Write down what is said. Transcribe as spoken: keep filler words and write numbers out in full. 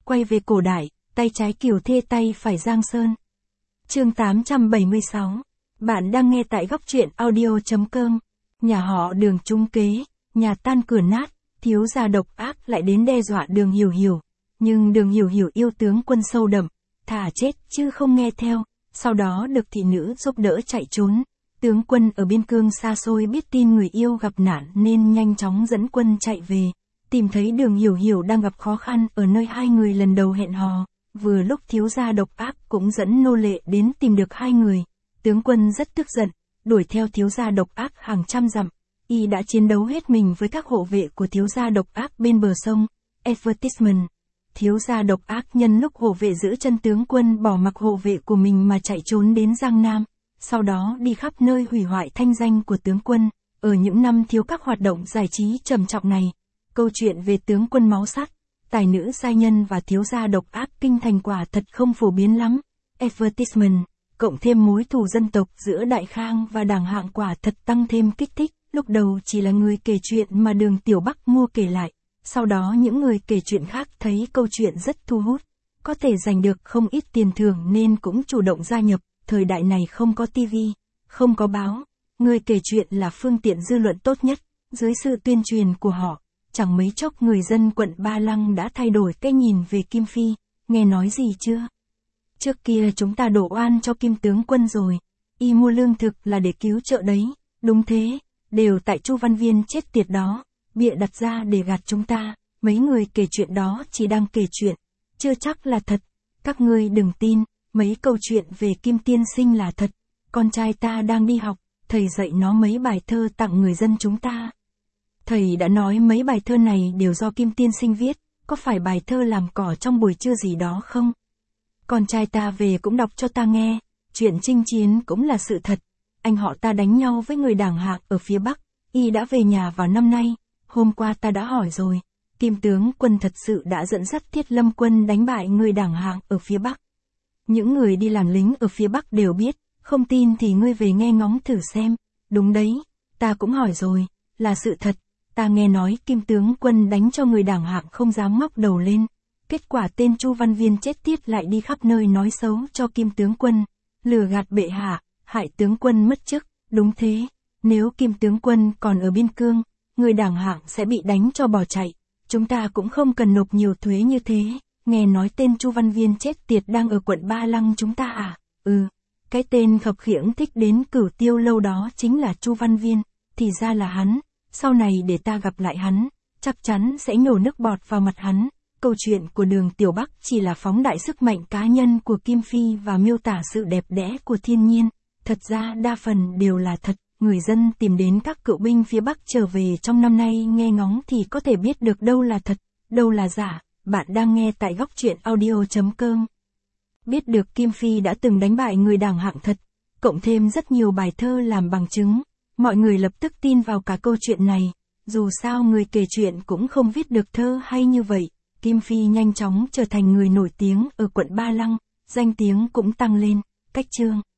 quay về cổ đại, tay trái Kiều Thê tay phải Giang Sơn. Chương tám trăm bảy mươi sáu. Bạn đang nghe tại góc truyện audio.com. Nhà họ Đường trúng kế, nhà tan cửa nát, thiếu gia độc ác lại đến đe dọa Đường Hiểu Hiểu. Nhưng Đường Hiểu Hiểu yêu tướng quân sâu đậm, thà chết chứ không nghe theo, sau đó được thị nữ giúp đỡ chạy trốn. Tướng quân ở biên cương xa xôi biết tin người yêu gặp nạn nên nhanh chóng dẫn quân chạy về, tìm thấy Đường Hiểu Hiểu đang gặp khó khăn ở nơi hai người lần đầu hẹn hò. Vừa lúc thiếu gia độc ác cũng dẫn nô lệ đến tìm được hai người. Tướng quân rất tức giận, đuổi theo thiếu gia độc ác hàng trăm dặm. Y đã chiến đấu hết mình với các hộ vệ của thiếu gia độc ác bên bờ sông. Advertisement. Thiếu gia độc ác nhân lúc hộ vệ giữ chân tướng quân bỏ mặc hộ vệ của mình mà chạy trốn đến Giang Nam. Sau đó đi khắp nơi hủy hoại thanh danh của tướng quân. Ở những năm thiếu các hoạt động giải trí trầm trọng này, câu chuyện về tướng quân máu sắt, tài nữ giai nhân và thiếu gia độc ác kinh thành quả thật không phổ biến lắm. Advertisement, cộng thêm mối thù dân tộc giữa Đại Khang và Đảng Hạng quả thật tăng thêm kích thích. Lúc đầu chỉ là người kể chuyện mà Đường Tiểu Bắc mua kể lại, sau đó những người kể chuyện khác thấy câu chuyện rất thu hút, có thể giành được không ít tiền thưởng nên cũng chủ động gia nhập. Thời đại này không có tivi, không có báo, người kể chuyện là phương tiện dư luận tốt nhất. Dưới sự tuyên truyền của họ, chẳng mấy chốc người dân quận Ba Lăng đã thay đổi cái nhìn về Kim Phi. Nghe nói gì chưa? Trước kia chúng ta đổ oan cho Kim tướng quân rồi, y mua lương thực là để cứu chợ đấy. Đúng thế, đều tại Chu Văn Viên chết tiệt đó, bịa đặt ra để gạt chúng ta. Mấy người kể chuyện đó chỉ đang kể chuyện, chưa chắc là thật. Các ngươi đừng tin, mấy câu chuyện về Kim tiên sinh là thật. Con trai ta đang đi học, thầy dạy nó mấy bài thơ tặng người dân chúng ta. Thầy đã nói mấy bài thơ này đều do Kim tiên sinh viết, có phải bài thơ làm cỏ trong buổi trưa gì đó không? Con trai ta về cũng đọc cho ta nghe, chuyện chinh chiến cũng là sự thật. Anh họ ta đánh nhau với người Đảng Hạng ở phía Bắc, y đã về nhà vào năm nay. Hôm qua ta đã hỏi rồi, Kim tướng quân thật sự đã dẫn dắt Thiết Lâm quân đánh bại người Đảng Hạng ở phía Bắc. Những người đi làm lính ở phía Bắc đều biết, không tin thì ngươi về nghe ngóng thử xem. Đúng đấy, ta cũng hỏi rồi, là sự thật. Ta nghe nói Kim tướng quân đánh cho người Đảng Hạng không dám ngóc đầu lên. Kết quả tên Chu Văn Viên chết tiết lại đi khắp nơi nói xấu cho Kim tướng quân, lừa gạt bệ hạ, hại tướng quân mất chức. Đúng thế, nếu Kim tướng quân còn ở biên cương, người Đảng Hạng sẽ bị đánh cho bỏ chạy. Chúng ta cũng không cần nộp nhiều thuế như thế. Nghe nói tên Chu Văn Viên chết tiệt đang ở quận Ba Lăng chúng ta à? Ừ, cái tên khập khiễng thích đến Cửu Tiêu lâu đó chính là Chu Văn Viên. Thì ra là hắn. Sau này để ta gặp lại hắn, chắc chắn sẽ nhổ nước bọt vào mặt hắn. Câu chuyện của Đường Tiểu Bắc chỉ là phóng đại sức mạnh cá nhân của Kim Phi và miêu tả sự đẹp đẽ của thiên nhiên. Thật ra đa phần đều là thật. Người dân tìm đến các cựu binh phía Bắc trở về trong năm nay nghe ngóng thì có thể biết được đâu là thật, đâu là giả. Bạn đang nghe tại góc truyện audio.com. Biết được Kim Phi đã từng đánh bại người Đảng Hạng thật, cộng thêm rất nhiều bài thơ làm bằng chứng. Mọi người lập tức tin vào cả câu chuyện này. Dù sao người kể chuyện cũng không viết được thơ hay như vậy. Kim Phi nhanh chóng trở thành người nổi tiếng ở quận Ba Lăng, danh tiếng cũng tăng lên. Cách chương